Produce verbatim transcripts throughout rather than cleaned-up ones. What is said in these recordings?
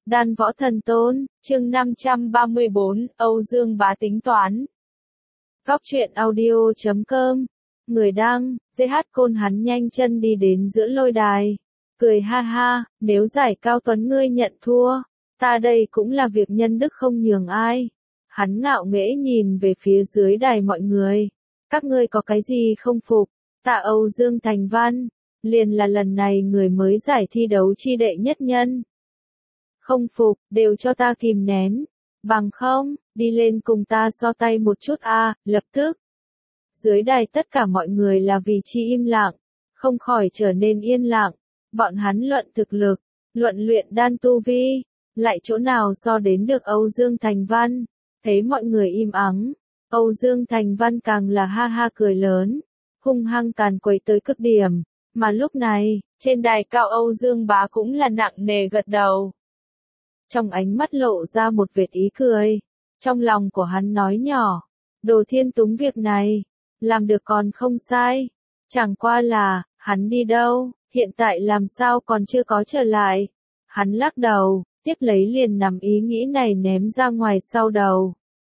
Đan Võ Thần Tôn, chương năm trăm ba mươi bốn, Âu Dương Bá tính toán. Góc truyện audio chấm com, người đăng, giê hát Côn hắn nhanh chân đi đến giữa lôi đài. Cười ha ha, nếu giải Cao Tuấn ngươi nhận thua, ta đây cũng là việc nhân đức không nhường ai. Hắn ngạo nghễ nhìn về phía dưới đài mọi người. Các ngươi có cái gì không phục, ta Âu Dương Thành Văn, liền là lần này người mới giải thi đấu chi đệ nhất nhân. Không phục, đều cho ta kìm nén. Bằng không, đi lên cùng ta so tay một chút a, à, lập tức. Dưới đài tất cả mọi người là vì chi im lặng, không khỏi trở nên yên lặng. Bọn hắn luận thực lực, luận luyện đan tu vi, lại chỗ nào so đến được Âu Dương Thành Văn. Thấy mọi người im ắng, Âu Dương Thành Văn càng là ha ha cười lớn, hung hăng càn quấy tới cực điểm. Mà lúc này, trên đài cao Âu Dương Bá cũng là nặng nề gật đầu. Trong ánh mắt lộ ra một vệt ý cười. Trong lòng của hắn nói nhỏ, Đồ Thiên Túng việc này, làm được còn không sai. Chẳng qua là, hắn đi đâu, hiện tại làm sao còn chưa có trở lại. Hắn lắc đầu, tiếp lấy liền nằm ý nghĩ này ném ra ngoài sau đầu.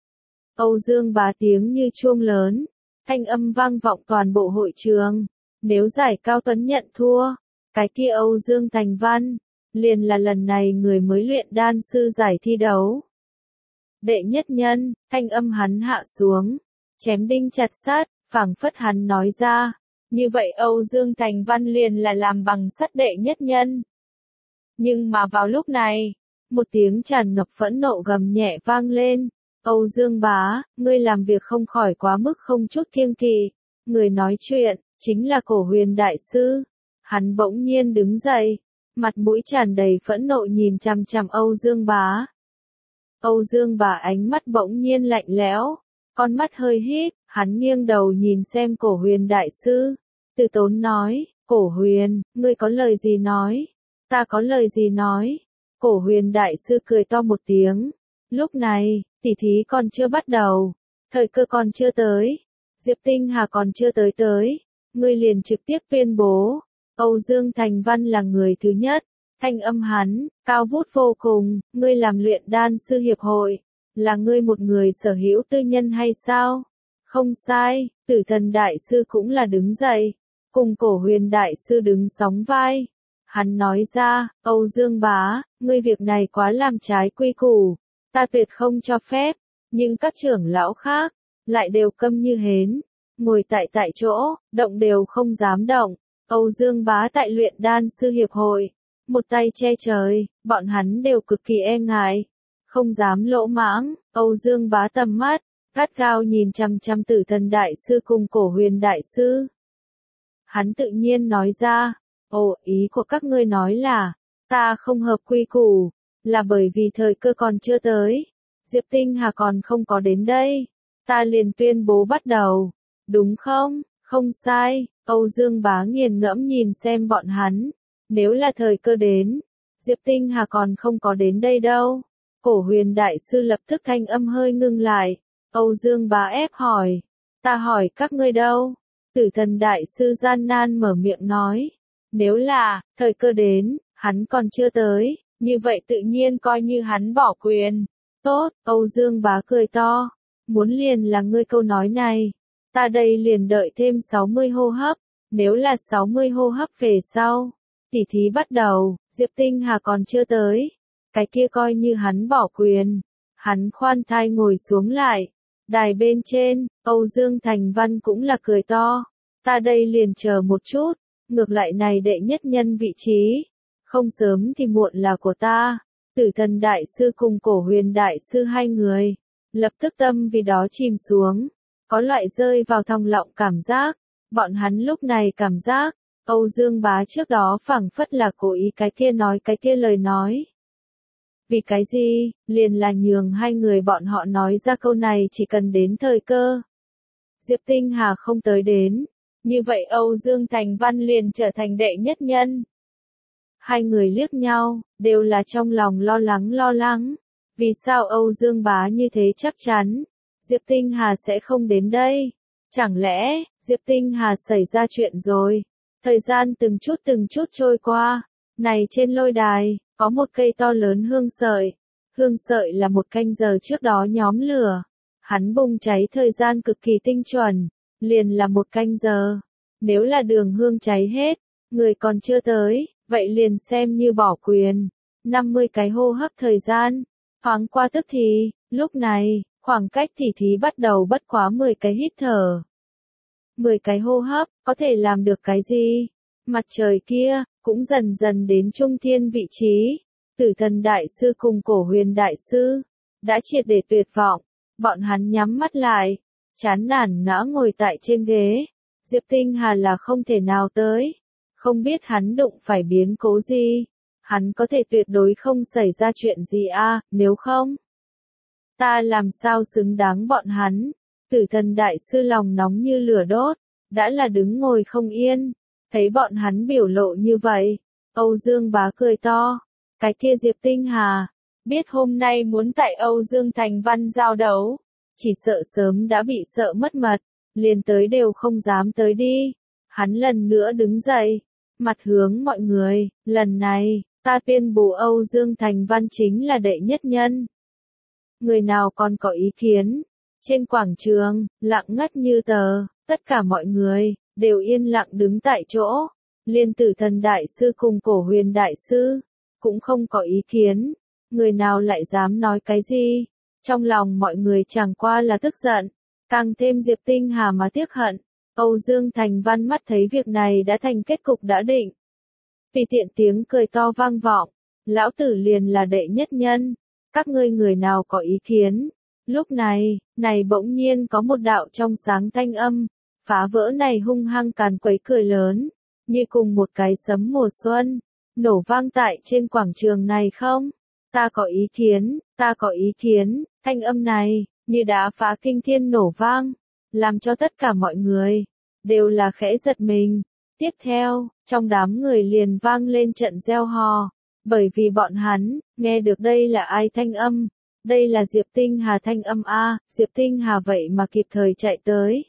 Âu Dương Bá tiếng như chuông lớn, thanh âm vang vọng toàn bộ hội trường. Nếu giải Cao Tuấn nhận thua, cái kia Âu Dương Thành Văn, liền là lần này người mới luyện đan sư giải thi đấu. Đệ nhất nhân, thanh âm hắn hạ xuống, chém đinh chặt sát, phảng phất hắn nói ra, như vậy Âu Dương Thành Văn liền là làm bằng sắt đệ nhất nhân. Nhưng mà vào lúc này, một tiếng tràn ngập phẫn nộ gầm nhẹ vang lên, Âu Dương Bá, ngươi làm việc không khỏi quá mức không chút kiêng kỵ. Người nói chuyện, chính là Cổ Huyền Đại Sư. Hắn bỗng nhiên đứng dậy, mặt mũi tràn đầy phẫn nộ nhìn chằm chằm Âu Dương Bá. Âu Dương Bá ánh mắt bỗng nhiên lạnh lẽo, con mắt hơi híp, hắn nghiêng đầu nhìn xem Cổ Huyền Đại Sư, từ tốn nói, Cổ Huyền, ngươi có lời gì nói, ta có lời gì nói. Cổ Huyền Đại Sư cười to một tiếng, lúc này, tỉ thí còn chưa bắt đầu, thời cơ còn chưa tới, Diệp Tinh Hà còn chưa tới tới, ngươi liền trực tiếp tuyên bố. Âu Dương Thành Văn là người thứ nhất, thanh âm hắn, cao vút vô cùng, ngươi làm luyện đan sư hiệp hội, là ngươi một người sở hữu tư nhân hay sao? Không sai, Tử Thần Đại Sư cũng là đứng dậy, cùng Cổ Huyền Đại Sư đứng sóng vai. Hắn nói ra, Âu Dương Bá, ngươi việc này quá làm trái quy củ, ta tuyệt không cho phép, nhưng các trưởng lão khác, lại đều câm như hến, ngồi tại tại chỗ, động đều không dám động. Âu Dương Bá tại luyện đan sư hiệp hội, một tay che trời, bọn hắn đều cực kỳ e ngại, không dám lỗ mãng. Âu Dương Bá tầm mắt, gắt gao nhìn chằm chằm Tử Thần Đại Sư cùng Cổ Huyền Đại Sư. Hắn tự nhiên nói ra, ồ, ý của các ngươi nói là, ta không hợp quy củ, là bởi vì thời cơ còn chưa tới, Diệp Tinh Hà còn không có đến đây, ta liền tuyên bố bắt đầu, đúng không? Không sai. Âu Dương Bá nghiền ngẫm nhìn xem bọn hắn, nếu là thời cơ đến, Diệp Tinh Hà còn không có đến đây đâu. Cổ Huyền Đại Sư lập tức thanh âm hơi ngưng lại, Âu Dương Bá ép hỏi, ta hỏi các ngươi đâu? Tử Thần Đại Sư gian nan mở miệng nói, nếu là, thời cơ đến, hắn còn chưa tới, như vậy tự nhiên coi như hắn bỏ quyền. Tốt, Âu Dương Bá cười to, muốn liền là ngươi câu nói này. Ta đây liền đợi thêm sáu mươi hô hấp, nếu là sáu mươi hô hấp về sau, tỉ thí bắt đầu, Diệp Tinh Hà còn chưa tới, cái kia coi như hắn bỏ quyền. Hắn khoan thai ngồi xuống lại, đài bên trên, Âu Dương Thành Văn cũng là cười to, ta đây liền chờ một chút, ngược lại này đệ nhất nhân vị trí, không sớm thì muộn là của ta. Tử Thần Đại Sư cùng Cổ Huyền Đại Sư hai người, lập tức tâm vì đó chìm xuống. Có loại rơi vào thòng lọng cảm giác, bọn hắn lúc này cảm giác, Âu Dương Bá trước đó phảng phất là cố ý cái kia nói cái kia lời nói. Vì cái gì, liền là nhường hai người bọn họ nói ra câu này chỉ cần đến thời cơ. Diệp Tinh Hà không tới đến, như vậy Âu Dương Thành Văn liền trở thành đệ nhất nhân. Hai người liếc nhau, đều là trong lòng lo lắng lo lắng, vì sao Âu Dương Bá như thế chắc chắn. Diệp Tinh Hà sẽ không đến đây. Chẳng lẽ, Diệp Tinh Hà xảy ra chuyện rồi? Thời gian từng chút từng chút trôi qua. Này trên lôi đài, có một cây to lớn hương sợi. Hương sợi là một canh giờ trước đó nhóm lửa. Hắn bùng cháy thời gian cực kỳ tinh chuẩn, liền là một canh giờ. Nếu là đường hương cháy hết, người còn chưa tới, vậy liền xem như bỏ quyền. năm mươi cái hô hấp thời gian, thoáng qua tức thì, lúc này, khoảng cách tỉ thí bắt đầu bất quá mười cái hít thở. mười cái hô hấp, có thể làm được cái gì? Mặt trời kia, cũng dần dần đến trung thiên vị trí. Tử Thần Đại Sư cùng Cổ Huyền Đại Sư, đã triệt để tuyệt vọng. Bọn hắn nhắm mắt lại, chán nản ngã ngồi tại trên ghế. Diệp Tinh Hà là không thể nào tới. Không biết hắn đụng phải biến cố gì. Hắn có thể tuyệt đối không xảy ra chuyện gì à, nếu không. Ta làm sao xứng đáng bọn hắn. Tử Thần Đại Sư lòng nóng như lửa đốt, đã là đứng ngồi không yên. Thấy bọn hắn biểu lộ như vậy, Âu Dương Bá cười to. Cái kia Diệp Tinh Hà, biết hôm nay muốn tại Âu Dương Thành Văn giao đấu, chỉ sợ sớm đã bị sợ mất mật, liền tới đều không dám tới đi. Hắn lần nữa đứng dậy, mặt hướng mọi người, lần này, ta tuyên bố Âu Dương Thành Văn chính là đệ nhất nhân. Người nào còn có ý kiến? Trên quảng trường, lặng ngắt như tờ, tất cả mọi người, đều yên lặng đứng tại chỗ. Liên Tử Thần Đại Sư cùng Cổ Huyền Đại Sư, cũng không có ý kiến. Người nào lại dám nói cái gì? Trong lòng mọi người chẳng qua là tức giận, càng thêm Diệp Tinh Hà mà tiếc hận. Âu Dương Thành Văn mắt thấy việc này đã thành kết cục đã định. Vì tiện tiếng cười to vang vọng, lão tử liền là đệ nhất nhân, các ngươi người nào có ý kiến? Lúc này, này bỗng nhiên có một đạo trong sáng thanh âm, phá vỡ này hung hăng càn quấy cười lớn, như cùng một cái sấm mùa xuân, nổ vang tại trên quảng trường này không? Ta có ý kiến, ta có ý kiến, thanh âm này, như đá phá kinh thiên nổ vang, làm cho tất cả mọi người, đều là khẽ giật mình. Tiếp theo, trong đám người liền vang lên trận reo hò, bởi vì bọn hắn, nghe được đây là ai thanh âm, đây là Diệp Tinh Hà thanh âm a, Diệp Tinh Hà vậy mà kịp thời chạy tới.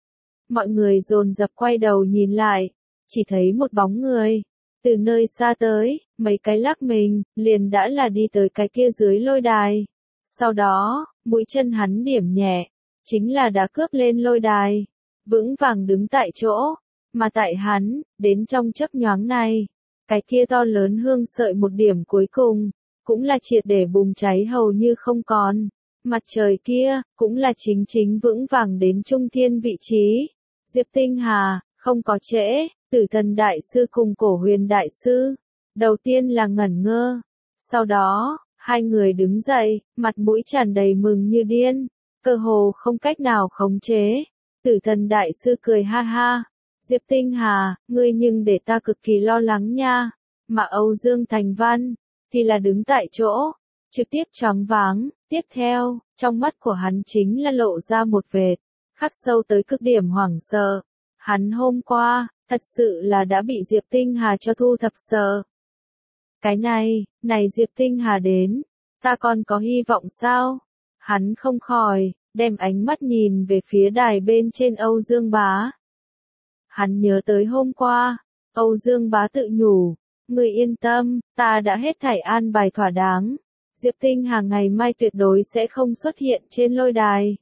Mọi người dồn dập quay đầu nhìn lại, chỉ thấy một bóng người, từ nơi xa tới, mấy cái lắc mình, liền đã là đi tới cái kia dưới lôi đài. Sau đó, mũi chân hắn điểm nhẹ, chính là đã cướp lên lôi đài, vững vàng đứng tại chỗ, mà tại hắn, đến trong chớp nhoáng này, cái kia to lớn hương sợi một điểm cuối cùng, cũng là triệt để bùng cháy hầu như không còn. Mặt trời kia, cũng là chính chính vững vàng đến trung thiên vị trí. Diệp Tinh Hà, không có trễ, Tử Thần Đại Sư cùng Cổ Huyền Đại Sư. Đầu tiên là ngẩn ngơ. Sau đó, hai người đứng dậy, mặt mũi tràn đầy mừng như điên, cơ hồ không cách nào khống chế. Tử Thần Đại Sư cười ha ha. Diệp Tinh Hà, ngươi nhưng để ta cực kỳ lo lắng nha. Mà Âu Dương Thành Văn, thì là đứng tại chỗ, trực tiếp choáng váng. Tiếp theo, trong mắt của hắn chính là lộ ra một vệt, khắc sâu tới cực điểm hoảng sợ. Hắn hôm qua, thật sự là đã bị Diệp Tinh Hà cho thu thập sợ. Cái này, này Diệp Tinh Hà đến, ta còn có hy vọng sao? Hắn không khỏi, đem ánh mắt nhìn về phía đài bên trên Âu Dương Bá. Hắn nhớ tới hôm qua, Âu Dương Bá tự nhủ, người yên tâm, ta đã hết thảy an bài thỏa đáng. Diệp Tinh Hà ngày mai tuyệt đối sẽ không xuất hiện trên lôi đài.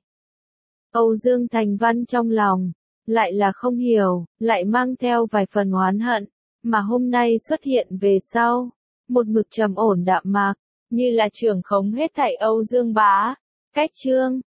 Âu Dương Thành Văn trong lòng, lại là không hiểu, lại mang theo vài phần oán hận, mà hôm nay xuất hiện về sau, một mực trầm ổn đạm mạc, như là trưởng khống hết thảy Âu Dương Bá. Cách chương